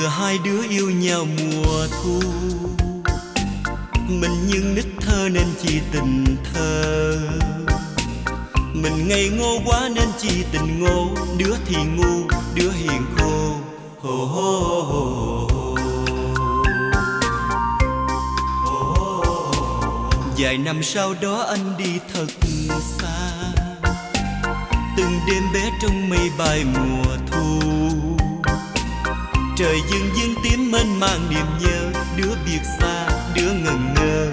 xưa hai đứa yêu nhau mùa thu, mình nhưng nít thơ nên chỉ tình thơ. Mình ngây ngô quá nên chỉ tình ngô, đứa thì ngu, đứa hiền khô. Hồ hồ hồ. Vài năm sau đó anh đi thật xa, từng đêm bé trong mây bay mùa thu. Trời dưng dưng tím mênh mang niềm nhớ, đứa biệt xa, đứa ngần ngơ.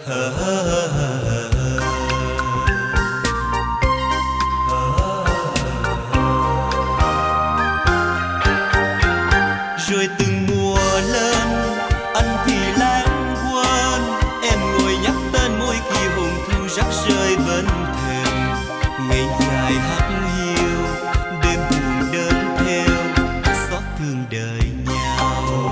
Rồi từng mùa lên, anh thì lãng quên. Em ngồi nhắc tên mỗi khi hồn thu rắc rơi bên thềm. Ngày dài hắt hiu, đêm buồn đơn theo, xót thương đời nhau.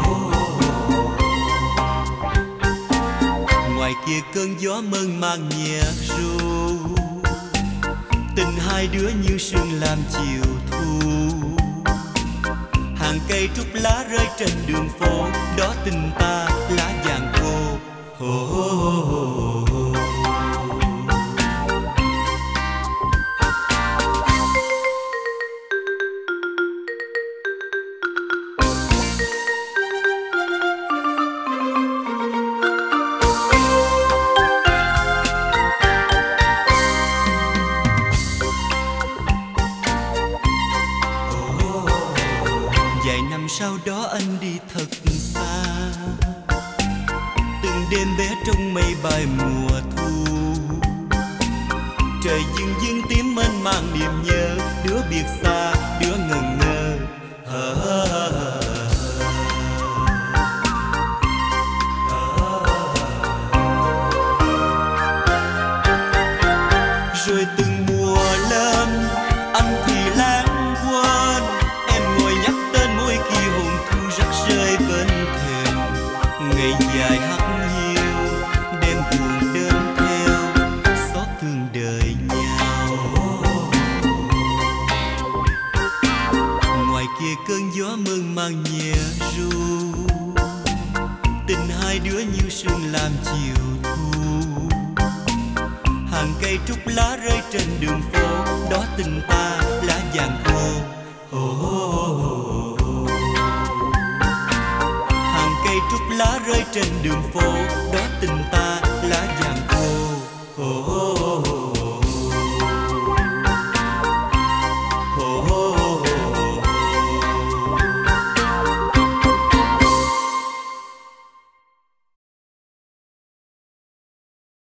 Ngoài kia cơn gió mơn man nhẹ ru, tình hai đứa như sương làm chiều thu. Hàng cây trúc lá rơi trên đường phố, đó tình ta lá vàng khô. Vài năm sau đó anh đi thật xa, từng đêm bé trong mây bay mùa thu. Trời dưng dưng tím mênh mang niềm nhớ, đứa biệt xa, đứa ngần ngơ. Rồi từng mùa lên, anh thì lãng quên. Em ngồi nhắc tên mỗi khi hồn thu rắc rơi bên thềm. Ngày dài hắt hiu, đêm buồn đơn theo, xót thương đời nhau. Ngoài kia cơn gió mơn man nhẹ ru, tình hai đứa như sương làm chiều thu. Hàng cây trúc lá rơi trên đường phố, đó tình ta lá vàng khô. Hàng cây trúc lá rơi trên đường phố, đó tình ta lá vàng